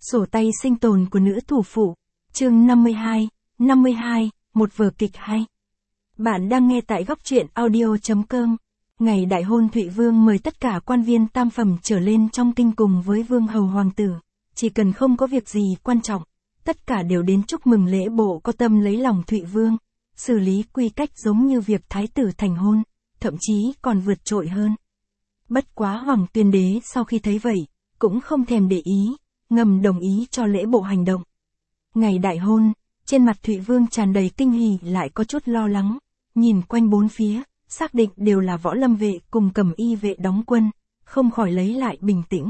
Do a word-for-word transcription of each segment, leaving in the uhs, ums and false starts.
Sổ tay sinh tồn của nữ thủ phụ, chương năm mươi hai, năm mươi hai, một vở kịch hay. Bạn đang nghe tại góc truyện audio chấm com. Ngày đại hôn Thụy Vương mời tất cả quan viên tam phẩm trở lên trong kinh cùng với vương hầu hoàng tử, chỉ cần không có việc gì quan trọng, tất cả đều đến chúc mừng lễ bộ có tâm lấy lòng Thụy Vương, xử lý quy cách giống như việc thái tử thành hôn, thậm chí còn vượt trội hơn. Bất quá Hoàng Tuyên Đế sau khi thấy vậy, cũng không thèm để ý, ngầm đồng ý cho lễ bộ hành động. Ngày đại hôn, trên mặt Thụy Vương tràn đầy kinh hỉ lại có chút lo lắng, nhìn quanh bốn phía, xác định đều là võ lâm vệ cùng cẩm y vệ đóng quân, không khỏi lấy lại bình tĩnh.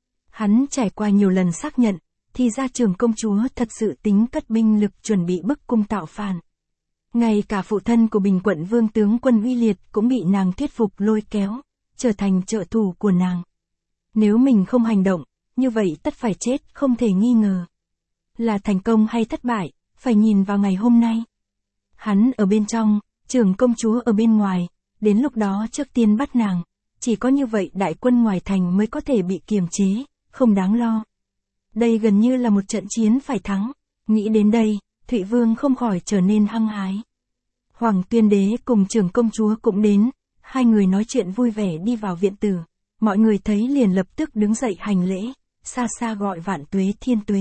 Hắn trải qua nhiều lần xác nhận, thì ra Trường công chúa thật sự tính cất binh lực chuẩn bị bức cung tạo phản. Ngay cả phụ thân của Bình Quận Vương tướng quân Uy Liệt cũng bị nàng thuyết phục lôi kéo, trở thành trợ thủ của nàng. Nếu mình không hành động, như vậy tất phải chết không thể nghi ngờ. Là thành công hay thất bại, phải nhìn vào ngày hôm nay. Hắn ở bên trong, Trường công chúa ở bên ngoài, đến lúc đó trước tiên bắt nàng, chỉ có như vậy đại quân ngoài thành mới có thể bị kiềm chế, không đáng lo. Đây gần như là một trận chiến phải thắng, nghĩ đến đây, Thụy Vương không khỏi trở nên hăng hái. Hoàng Tuyên Đế cùng Trường công chúa cũng đến, hai người nói chuyện vui vẻ đi vào viện tử, mọi người thấy liền lập tức đứng dậy hành lễ, xa xa gọi vạn tuế thiên tuế.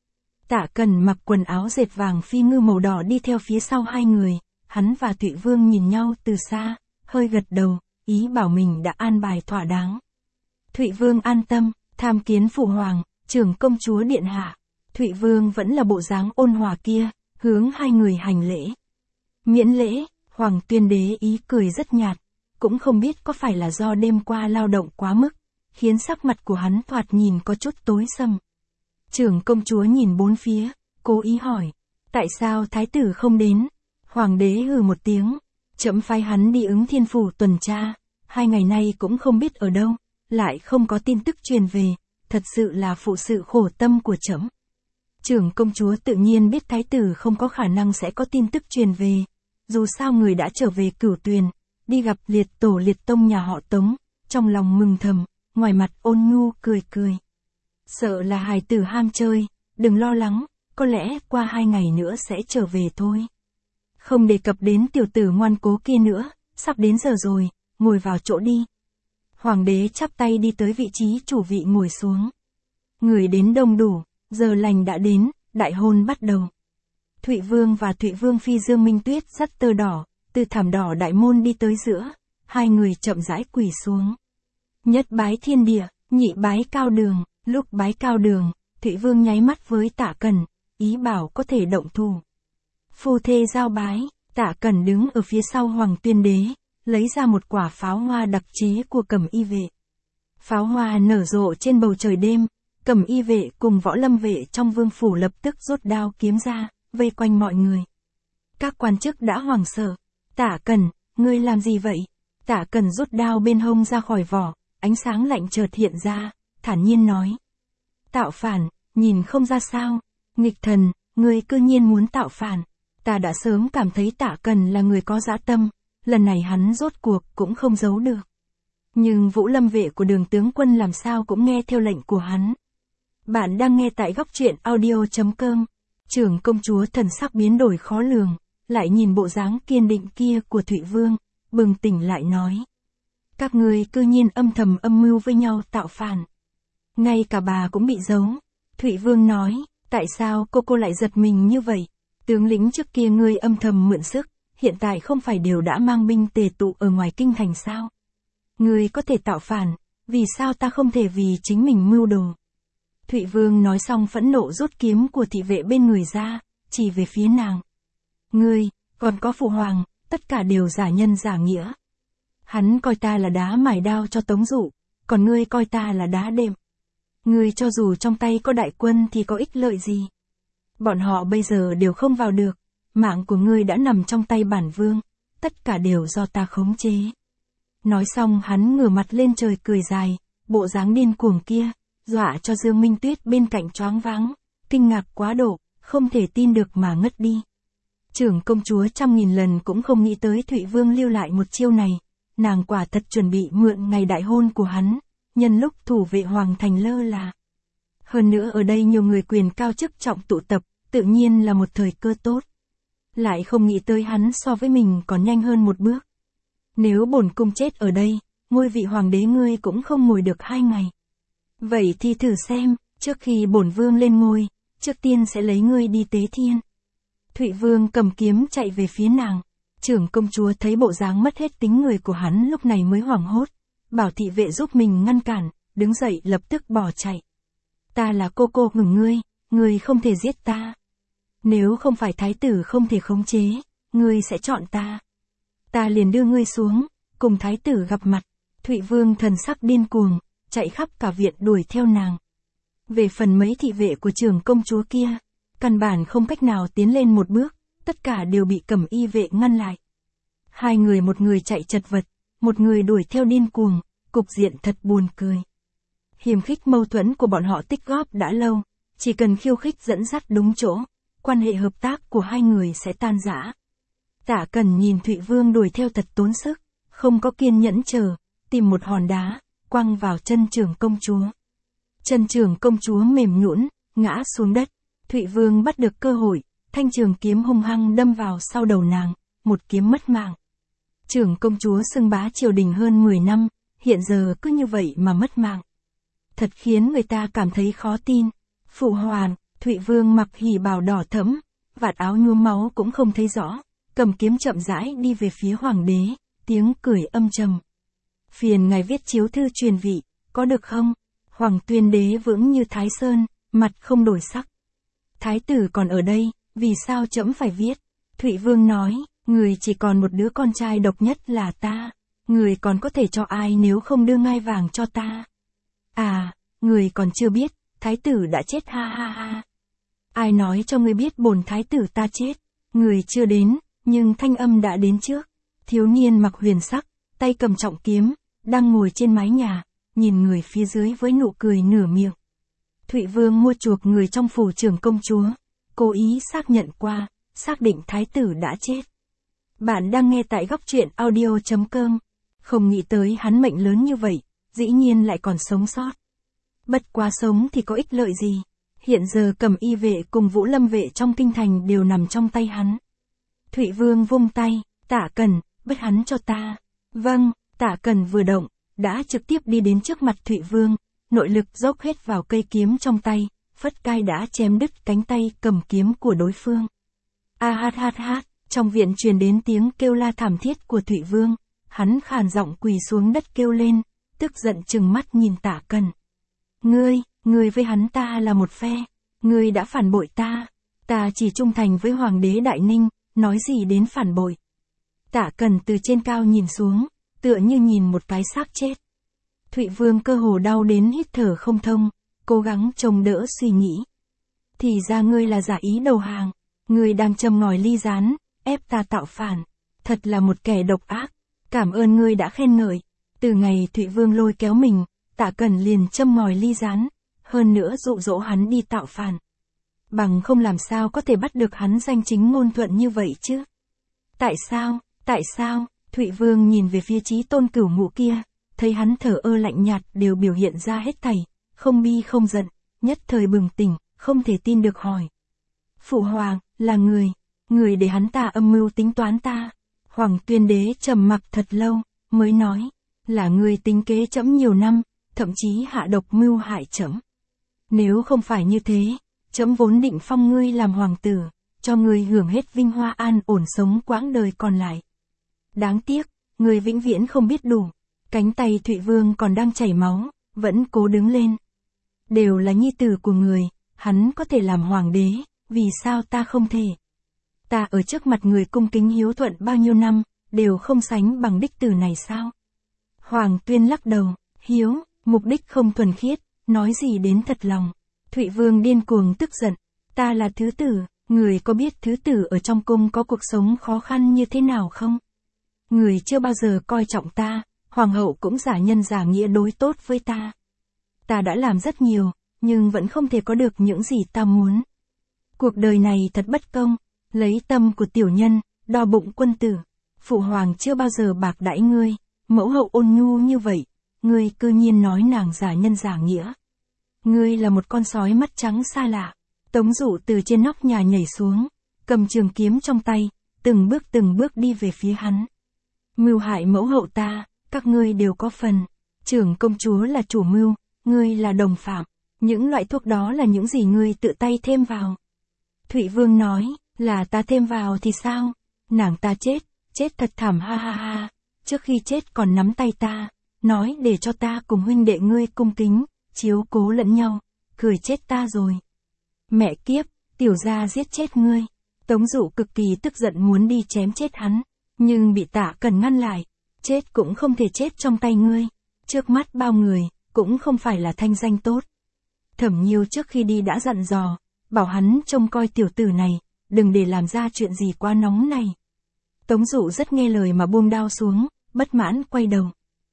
Tạ Cần mặc quần áo dệt vàng phi ngư màu đỏ đi theo phía sau hai người, hắn và Thụy Vương nhìn nhau từ xa, hơi gật đầu, ý bảo mình đã an bài thỏa đáng. Thụy Vương an tâm, tham kiến phụ hoàng, Trường công chúa điện hạ. Thụy Vương vẫn là bộ dáng ôn hòa kia, hướng hai người hành lễ. Miễn lễ, Hoàng Tuyên Đế ý cười rất nhạt, cũng không biết có phải là do đêm qua lao động quá mức, khiến sắc mặt của hắn thoạt nhìn có chút tối sầm. Trường công chúa nhìn bốn phía, cố ý hỏi, tại sao thái tử không đến? Hoàng đế hừ một tiếng, trẫm phái hắn đi ứng thiên phủ tuần tra, hai ngày nay cũng không biết ở đâu, lại không có tin tức truyền về, thật sự là phụ sự khổ tâm của trẫm. Trường công chúa tự nhiên biết thái tử không có khả năng sẽ có tin tức truyền về, dù sao người đã trở về Cửu Tuyền, đi gặp liệt tổ liệt tông nhà họ Tống, trong lòng mừng thầm, ngoài mặt ôn nhu cười cười. Sợ là hài tử ham chơi, đừng lo lắng, có lẽ qua hai ngày nữa sẽ trở về thôi. Không đề cập đến tiểu tử ngoan cố kia nữa, sắp đến giờ rồi, ngồi vào chỗ đi. Hoàng đế chắp tay đi tới vị trí chủ vị ngồi xuống. Người đến đông đủ, giờ lành đã đến, đại hôn bắt đầu. Thụy Vương và Thụy Vương phi Dương Minh Tuyết dắt tơ đỏ, từ thảm đỏ đại môn đi tới giữa, hai người chậm rãi quỳ xuống. Nhất bái thiên địa, nhị bái cao đường, lúc bái cao đường, Thụy Vương nháy mắt với Tạ Cần, ý bảo có thể động thủ. Phu thê giao bái, Tạ Cần đứng ở phía sau Hoàng Tuyên Đế, lấy ra một quả pháo hoa đặc chế của cẩm y vệ. Pháo hoa nở rộ trên bầu trời đêm, cẩm y vệ cùng võ lâm vệ trong vương phủ lập tức rút đao kiếm ra, vây quanh mọi người. Các quan chức đã hoảng sợ. Tạ Cần, ngươi làm gì vậy? Tạ Cần rút đao bên hông ra khỏi vỏ, ánh sáng lạnh chợt hiện ra, thản nhiên nói. Tạo phản, nhìn không ra sao? Nghịch thần, ngươi cư nhiên muốn tạo phản. Ta đã sớm cảm thấy Tạ Cần là người có dã tâm, lần này hắn rốt cuộc cũng không giấu được. Nhưng vũ lâm vệ của Đường tướng quân làm sao cũng nghe theo lệnh của hắn. Bạn đang nghe tại góc truyện audio chấm com. Trường công chúa thần sắc biến đổi khó lường, lại nhìn bộ dáng kiên định kia của Thụy Vương, bừng tỉnh lại nói. Các ngươi cư nhiên âm thầm âm mưu với nhau tạo phản. Ngay cả bà cũng bị giấu. Thụy Vương nói, tại sao cô cô lại giật mình như vậy? Tướng lĩnh trước kia ngươi âm thầm mượn sức, hiện tại không phải đều đã mang binh tề tụ ở ngoài kinh thành sao? Ngươi có thể tạo phản, vì sao ta không thể vì chính mình mưu đồ? Thụy Vương nói xong phẫn nộ rút kiếm của thị vệ bên người ra, chỉ về phía nàng. Ngươi, còn có phụ hoàng, tất cả đều giả nhân giả nghĩa. Hắn coi ta là đá mài đao cho Tống Dụ, còn ngươi coi ta là đá đệm. Ngươi cho dù trong tay có đại quân thì có ích lợi gì? Bọn họ bây giờ đều không vào được, mạng của ngươi đã nằm trong tay bản vương, tất cả đều do ta khống chế. Nói xong hắn ngửa mặt lên trời cười dài, bộ dáng điên cuồng kia, dọa cho Dương Minh Tuyết bên cạnh choáng váng, kinh ngạc quá độ, không thể tin được mà ngất đi. Trưởng công chúa trăm nghìn lần cũng không nghĩ tới Thụy Vương lưu lại một chiêu này, nàng quả thật chuẩn bị mượn ngày đại hôn của hắn, nhân lúc thủ vệ hoàng thành lơ là. Hơn nữa ở đây nhiều người quyền cao chức trọng tụ tập, tự nhiên là một thời cơ tốt. Lại không nghĩ tới hắn so với mình còn nhanh hơn một bước. Nếu bổn cung chết ở đây, ngôi vị hoàng đế ngươi cũng không ngồi được hai ngày. Vậy thì thử xem, trước khi bổn vương lên ngôi, trước tiên sẽ lấy ngươi đi tế thiên. Thụy Vương cầm kiếm chạy về phía nàng. Trưởng công chúa thấy bộ dáng mất hết tính người của hắn lúc này mới hoảng hốt. Bảo thị vệ giúp mình ngăn cản, đứng dậy lập tức bỏ chạy. Ta là cô cô ngừng ngươi, ngươi không thể giết ta. Nếu không phải thái tử không thể khống chế, ngươi sẽ chọn ta. Ta liền đưa ngươi xuống, cùng thái tử gặp mặt. Thụy Vương thần sắc điên cuồng, chạy khắp cả viện đuổi theo nàng. Về phần mấy thị vệ của trưởng công chúa kia, căn bản không cách nào tiến lên một bước, tất cả đều bị cẩm y vệ ngăn lại. Hai người một người chạy chật vật, một người đuổi theo điên cuồng, cục diện thật buồn cười. Hiềm khích mâu thuẫn của bọn họ tích góp đã lâu, chỉ cần khiêu khích dẫn dắt đúng chỗ, quan hệ hợp tác của hai người sẽ tan rã. Tả Cẩn nhìn Thụy Vương đuổi theo thật tốn sức, không có kiên nhẫn chờ, tìm một hòn đá, quăng vào chân trưởng công chúa. Chân trưởng công chúa mềm nhũn, ngã xuống đất. Thụy Vương bắt được cơ hội, thanh trường kiếm hung hăng đâm vào sau đầu nàng, một kiếm mất mạng. Trưởng công chúa xưng bá triều đình hơn mười năm, hiện giờ cứ như vậy mà mất mạng. Thật khiến người ta cảm thấy khó tin. Phụ hoàng, Thụy Vương mặc hỉ bào đỏ thẫm, vạt áo nhuốm máu cũng không thấy rõ, cầm kiếm chậm rãi đi về phía hoàng đế, tiếng cười âm trầm. Phiền ngài viết chiếu thư truyền vị, có được không? Hoàng Tuyên đế vững như Thái Sơn, mặt không đổi sắc. Thái tử còn ở đây, vì sao trẫm phải viết? Thụy Vương nói, người chỉ còn một đứa con trai độc nhất là ta, người còn có thể cho ai nếu không đưa ngai vàng cho ta? À, người còn chưa biết, thái tử đã chết ha ha ha. Ai nói cho người biết bổn thái tử ta chết? Người chưa đến, nhưng thanh âm đã đến trước. Thiếu niên mặc huyền sắc, tay cầm trọng kiếm, đang ngồi trên mái nhà, nhìn người phía dưới với nụ cười nửa miệng. Thụy Vương mua chuộc người trong phủ trưởng công chúa, cố ý xác nhận qua, xác định thái tử đã chết. Bạn đang nghe tại góc truyện audio chấm com. Không nghĩ tới hắn mệnh lớn như vậy, dĩ nhiên lại còn sống sót. Bất quá sống thì có ích lợi gì? Hiện giờ Cẩm y vệ cùng Vũ Lâm vệ trong kinh thành đều nằm trong tay hắn. Thụy Vương vung tay, Tả Cẩn, bắt hắn cho ta. Vâng, Tả Cẩn vừa động, đã trực tiếp đi đến trước mặt Thụy Vương, nội lực dốc hết vào cây kiếm trong tay, phất cai đã chém đứt cánh tay cầm kiếm của đối phương. A hát hát hát, trong viện truyền đến tiếng kêu la thảm thiết của Thụy Vương, hắn khàn giọng quỳ xuống đất kêu lên, tức giận trừng mắt nhìn Tả Cẩn. Ngươi, ngươi với hắn ta là một phe, ngươi đã phản bội ta, ta chỉ trung thành với Hoàng đế Đại Ninh, nói gì đến phản bội. Tả Cẩn từ trên cao nhìn xuống, tựa như nhìn một cái xác chết. Thụy Vương cơ hồ đau đến hít thở không thông, cố gắng trông đỡ suy nghĩ. Thì ra ngươi là giả ý đầu hàng, ngươi đang châm ngòi ly gián, ép ta tạo phản, thật là một kẻ độc ác, cảm ơn ngươi đã khen ngợi. Từ ngày Thụy Vương lôi kéo mình, Tả Cẩn liền châm ngòi ly gián, hơn nữa dụ dỗ hắn đi tạo phản. Bằng không làm sao có thể bắt được hắn danh chính ngôn thuận như vậy chứ? Tại sao, tại sao? Thụy Vương nhìn về phía Chí Tôn Cửu Ngũ kia, thấy hắn thở ơ lạnh nhạt đều biểu hiện ra hết thảy, không bi không giận, nhất thời bừng tỉnh, không thể tin được hỏi. Phụ hoàng, là người, người để hắn ta âm mưu tính toán ta. Hoàng Tuyên đế trầm mặc thật lâu, mới nói, là người tính kế trẫm nhiều năm, thậm chí hạ độc mưu hại trẫm. Nếu không phải như thế, trẫm vốn định phong ngươi làm hoàng tử, cho ngươi hưởng hết vinh hoa an ổn sống quãng đời còn lại. Đáng tiếc, ngươi vĩnh viễn không biết đủ. Cánh tay Thụy Vương còn đang chảy máu, vẫn cố đứng lên. Đều là nhi tử của người, hắn có thể làm hoàng đế, vì sao ta không thể? Ta ở trước mặt người cung kính hiếu thuận bao nhiêu năm, đều không sánh bằng đích tử này sao? Hoàng Tuyên lắc đầu, hiếu, mục đích không thuần khiết, nói gì đến thật lòng. Thụy Vương điên cuồng tức giận, ta là thứ tử, người có biết thứ tử ở trong cung có cuộc sống khó khăn như thế nào không? Người chưa bao giờ coi trọng ta, hoàng hậu cũng giả nhân giả nghĩa đối tốt với ta. Ta đã làm rất nhiều, nhưng vẫn không thể có được những gì ta muốn. Cuộc đời này thật bất công, lấy tâm của tiểu nhân, đo bụng quân tử. Phụ hoàng chưa bao giờ bạc đãi ngươi, mẫu hậu ôn nhu như vậy, ngươi cư nhiên nói nàng giả nhân giả nghĩa. Ngươi là một con sói mắt trắng xa lạ. Tống Dụ từ trên nóc nhà nhảy xuống, cầm trường kiếm trong tay, từng bước từng bước đi về phía hắn. Mưu hại mẫu hậu ta, các ngươi đều có phần. Trưởng công chúa là chủ mưu, ngươi là đồng phạm. Những loại thuốc đó là những gì ngươi tự tay thêm vào? Thụy Vương nói, là ta thêm vào thì sao? Nàng ta chết, chết thật thảm ha ha ha. Trước khi chết còn nắm tay ta, nói để cho ta cùng huynh đệ ngươi cung kính, chiếu cố lẫn nhau, cười chết ta rồi. Mẹ kiếp, tiểu gia giết chết ngươi. Tống Dụ cực kỳ tức giận muốn đi chém chết hắn, nhưng bị Tạ Cần ngăn lại. Chết cũng không thể chết trong tay ngươi. Trước mắt bao người, cũng không phải là thanh danh tốt. Thẩm Nhiêu trước khi đi đã dặn dò, bảo hắn trông coi tiểu tử này, đừng để làm ra chuyện gì quá nóng này. Tống Dụ rất nghe lời mà buông đao xuống, bất mãn quay đầu.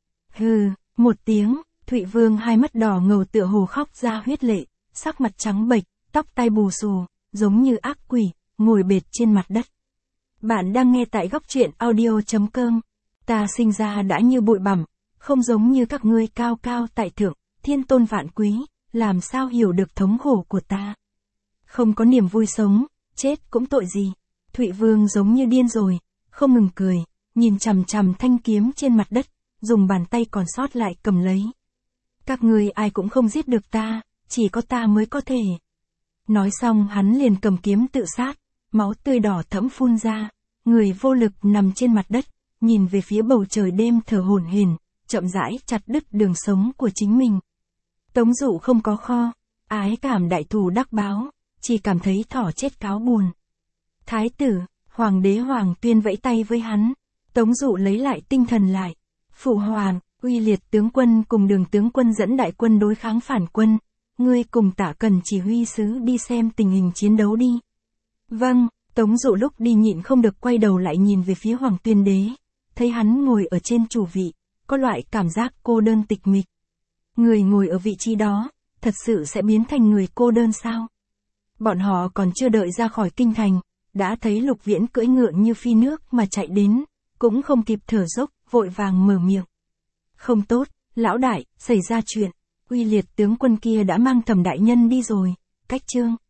Hừ, một tiếng, Thụy Vương hai mắt đỏ ngầu tựa hồ khóc ra huyết lệ, sắc mặt trắng bệch, tóc tai bù xù, giống như ác quỷ, ngồi bệt trên mặt đất. Bạn đang nghe tại góc truyện audio chấm com. Ta sinh ra đã như bụi bặm, không giống như các ngươi cao cao tại thượng, thiên tôn vạn quý, làm sao hiểu được thống khổ của ta. Không có niềm vui sống, chết cũng tội gì. Thụy Vương giống như điên rồi, không ngừng cười, nhìn chằm chằm thanh kiếm trên mặt đất, dùng bàn tay còn sót lại cầm lấy. Các ngươi ai cũng không giết được ta, chỉ có ta mới có thể. Nói xong hắn liền cầm kiếm tự sát, máu tươi đỏ thẫm phun ra, người vô lực nằm trên mặt đất, nhìn về phía bầu trời đêm thở hổn hển, chậm rãi chặt đứt đường sống của chính mình. Tống Dụ không có kho, ái cảm đại thù đắc báo, chỉ cảm thấy thỏ chết cáo buồn. Thái tử, Hoàng đế Hoàng Tuyên vẫy tay với hắn, Tống Dụ lấy lại tinh thần lại. Phụ hoàng, Uy Liệt tướng quân cùng Đường tướng quân dẫn đại quân đối kháng phản quân, ngươi cùng Tạ Cần chỉ huy sứ đi xem tình hình chiến đấu đi. Vâng, Tống Dụ lúc đi nhịn không được quay đầu lại nhìn về phía Hoàng Tuyên đế, thấy hắn ngồi ở trên chủ vị, có loại cảm giác cô đơn tịch mịch. Người ngồi ở vị trí đó, thật sự sẽ biến thành người cô đơn sao? Bọn họ còn chưa đợi ra khỏi kinh thành, đã thấy Lục Viễn cưỡi ngựa như phi nước mà chạy đến, cũng không kịp thở dốc, vội vàng mở miệng. Không tốt, lão đại, xảy ra chuyện, Uy Liệt tướng quân kia đã mang Thẩm đại nhân đi rồi. Cách chương